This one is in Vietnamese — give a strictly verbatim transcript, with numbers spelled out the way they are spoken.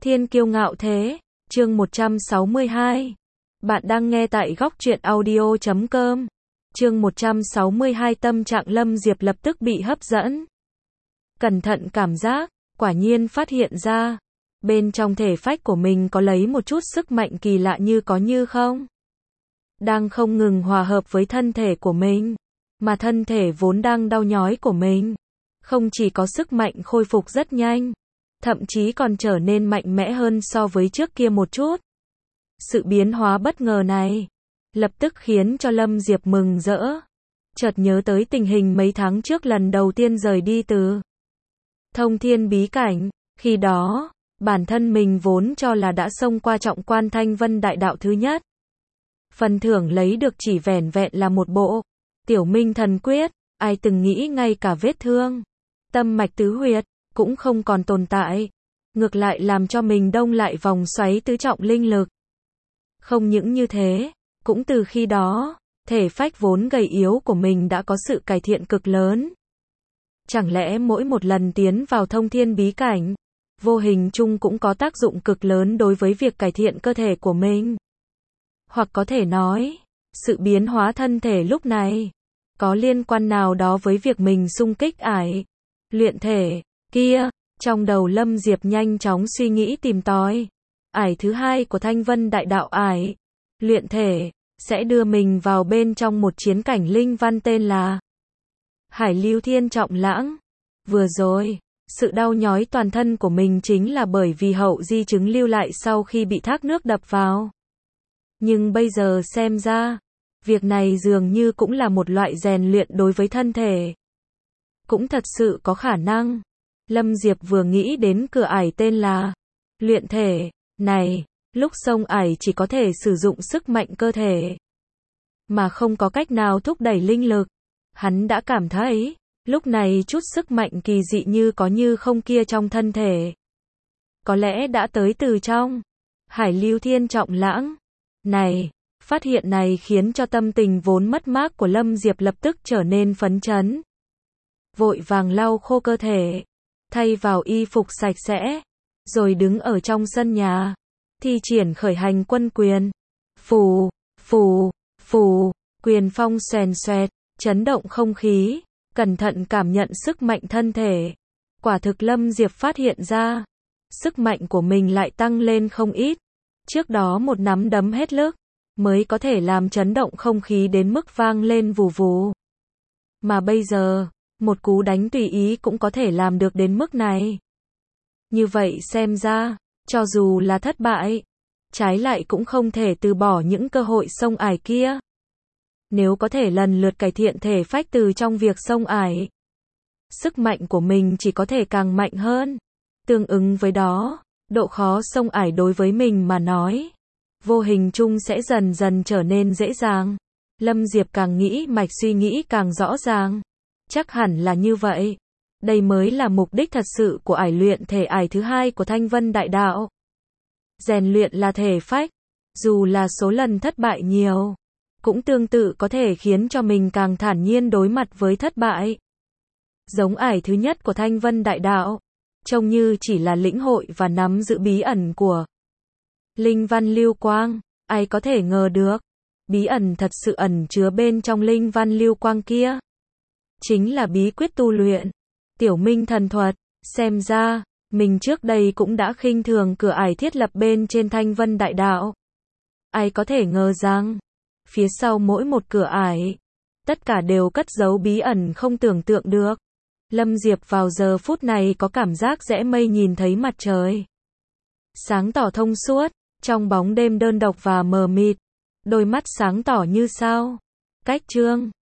Thiên kiêu ngạo thế, chương một trăm sáu mươi hai. Bạn đang nghe tại góc truyện audio chấm com. Chương một trăm sáu mươi hai, tâm trạng Lâm Diệp lập tức bị hấp dẫn. Cẩn thận cảm giác, quả nhiên phát hiện ra, bên trong thể phách của mình có lấy một chút sức mạnh kỳ lạ như có như không. Đang không ngừng hòa hợp với thân thể của mình, mà thân thể vốn đang đau nhói của mình, không chỉ có sức mạnh khôi phục rất nhanh, thậm chí còn trở nên mạnh mẽ hơn so với trước kia một chút. Sự biến hóa bất ngờ này, lập tức khiến cho Lâm Diệp mừng rỡ. Chợt nhớ tới tình hình mấy tháng trước lần đầu tiên rời đi từ Thông Thiên bí cảnh, khi đó, bản thân mình vốn cho là đã xông qua trọng quan Thanh Vân đại đạo thứ nhất. Phần thưởng lấy được chỉ vẻn vẹn là một bộ Tiểu Minh thần quyết, ai từng nghĩ ngay cả vết thương, tâm mạch tứ huyệt, cũng không còn tồn tại. Ngược lại làm cho mình đông lại vòng xoáy tứ trọng linh lực. Không những như thế, cũng từ khi đó, thể phách vốn gầy yếu của mình đã có sự cải thiện cực lớn. Chẳng lẽ mỗi một lần tiến vào Thông Thiên bí cảnh, vô hình chung cũng có tác dụng cực lớn đối với việc cải thiện cơ thể của mình? Hoặc có thể nói, sự biến hóa thân thể lúc này, có liên quan nào đó với việc mình xung kích ải, luyện thể, kia? Trong đầu Lâm Diệp nhanh chóng suy nghĩ tìm tòi. Ải thứ hai của Thanh Vân đại đạo ải, luyện thể, sẽ đưa mình vào bên trong một chiến cảnh linh văn tên là Hải Lưu Thiên Trọng Lãng. Vừa rồi, sự đau nhói toàn thân của mình chính là bởi vì hậu di chứng lưu lại sau khi bị thác nước đập vào. Nhưng bây giờ xem ra, việc này dường như cũng là một loại rèn luyện đối với thân thể. Cũng thật sự có khả năng. Lâm Diệp vừa nghĩ đến cửa ải tên là luyện thể này, lúc xông ải chỉ có thể sử dụng sức mạnh cơ thể, mà không có cách nào thúc đẩy linh lực. Hắn đã cảm thấy, lúc này chút sức mạnh kỳ dị như có như không kia trong thân thể, có lẽ đã tới từ trong Hải Lưu Thiên Trọng Lãng này. Phát hiện này khiến cho tâm tình vốn mất mát của Lâm Diệp lập tức trở nên phấn chấn. Vội vàng lau khô cơ thể, thay vào y phục sạch sẽ, rồi đứng ở trong sân nhà, thi triển khởi hành quân quyền. Phù, phù, phù, quyền phong xoèn xoẹt, chấn động không khí, cẩn thận cảm nhận sức mạnh thân thể. Quả thực Lâm Diệp phát hiện ra, sức mạnh của mình lại tăng lên không ít. Trước đó một nắm đấm hết lực, mới có thể làm chấn động không khí đến mức vang lên vù vù. Mà bây giờ, một cú đánh tùy ý cũng có thể làm được đến mức này. Như vậy xem ra, cho dù là thất bại, trái lại cũng không thể từ bỏ những cơ hội xông ải kia. Nếu có thể lần lượt cải thiện thể phách từ trong việc xông ải, sức mạnh của mình chỉ có thể càng mạnh hơn. Tương ứng với đó, độ khó xông ải đối với mình mà nói, vô hình chung sẽ dần dần trở nên dễ dàng. Lâm Diệp càng nghĩ mạch suy nghĩ càng rõ ràng. Chắc hẳn là như vậy. Đây mới là mục đích thật sự của ải luyện thể ải thứ hai của Thanh Vân đại đạo. Rèn luyện là thể phách, dù là số lần thất bại nhiều, cũng tương tự có thể khiến cho mình càng thản nhiên đối mặt với thất bại. Giống ải thứ nhất của Thanh Vân đại đạo, trông như chỉ là lĩnh hội và nắm giữ bí ẩn của linh văn lưu quang. Ai có thể ngờ được, bí ẩn thật sự ẩn chứa bên trong linh văn lưu quang kia, chính là bí quyết tu luyện Tiểu Minh thần thuật. Xem ra, mình trước đây cũng đã khinh thường cửa ải thiết lập bên trên Thanh Vân đại đạo. Ai có thể ngờ rằng, phía sau mỗi một cửa ải, tất cả đều cất giấu bí ẩn không tưởng tượng được. Lâm Diệp vào giờ phút này có cảm giác rẽ mây nhìn thấy mặt trời. Sáng tỏ thông suốt, trong bóng đêm đơn độc và mờ mịt, đôi mắt sáng tỏ như sao. Cách chương